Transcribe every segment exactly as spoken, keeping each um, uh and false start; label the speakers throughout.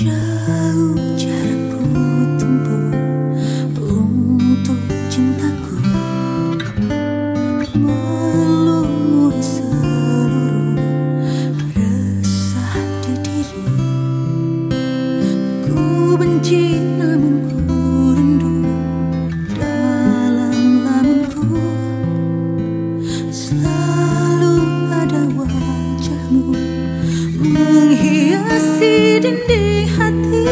Speaker 1: Jauh jarakku tempuh untuk cintaku, melumuri seluruh resah di diri. Ku benci namun ku rindu dalam lamunku. Selalu ada wajahmu menghiasi dinding hati.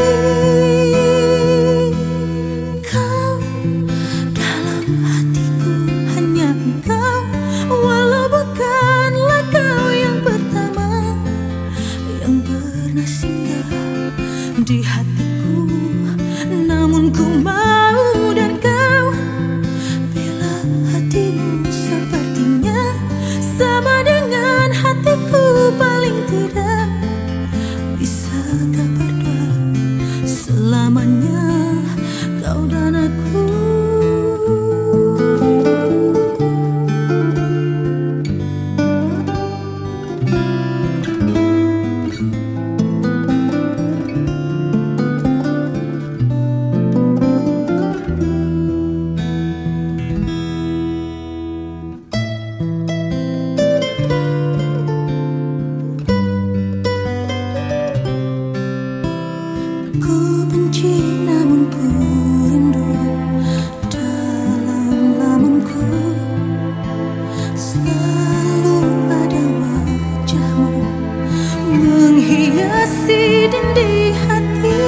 Speaker 1: Kau dalam hatiku, hanya engkau, walau bukanlah kau yang pertama yang pernah singgah di hatiku. Namun ku mau dan kau, bila hatimu sepertinya sama dengan hatiku, paling tidak bisakah berdua selamanya kau dan aku. Ku benci namun ku rindu dalam lamunku. Selalu ada wajahmu menghiasi dinding hati.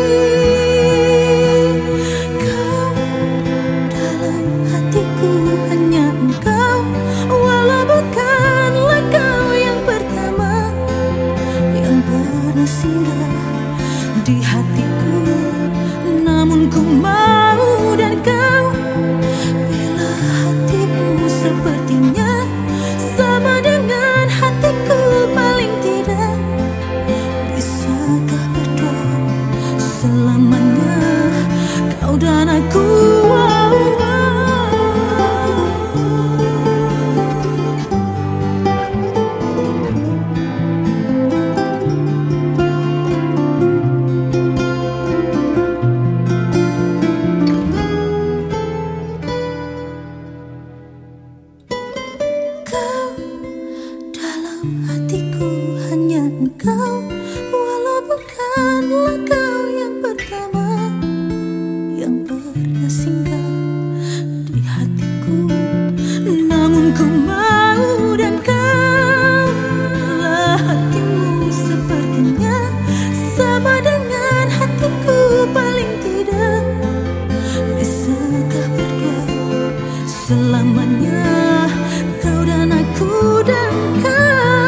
Speaker 1: Kau dalam hatiku, hanya engkau, walau bukanlah kau yang pertama yang pernah singgah di hatiku. Namun ku mau dan kau, bila hatimu sepertinya sama dengan hatiku, paling tidak bisakah berdua selamanya kau dan aku. Wow, wow. Hatiku, hanya engkau, walau bukanlah kau yang pertama yang pernah singgah di hatiku. Namun ku mau dan kau, lah hatimu sepertinya sama dengan hatiku, paling tidak bisakah berdua selamanya kau dan aku. Dan kau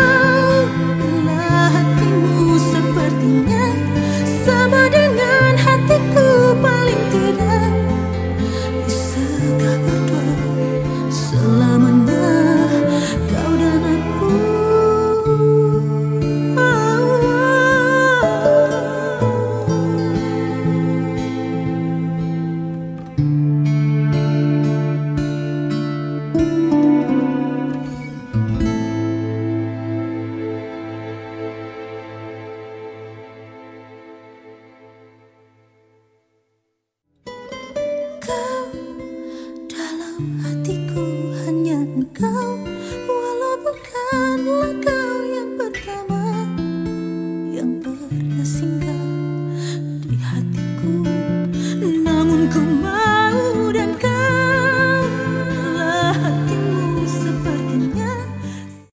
Speaker 1: sama dengan hatiku, paling tidak bisakah berdua selamanya kau dan aku. Kau dalam hatiku, hanya engkau,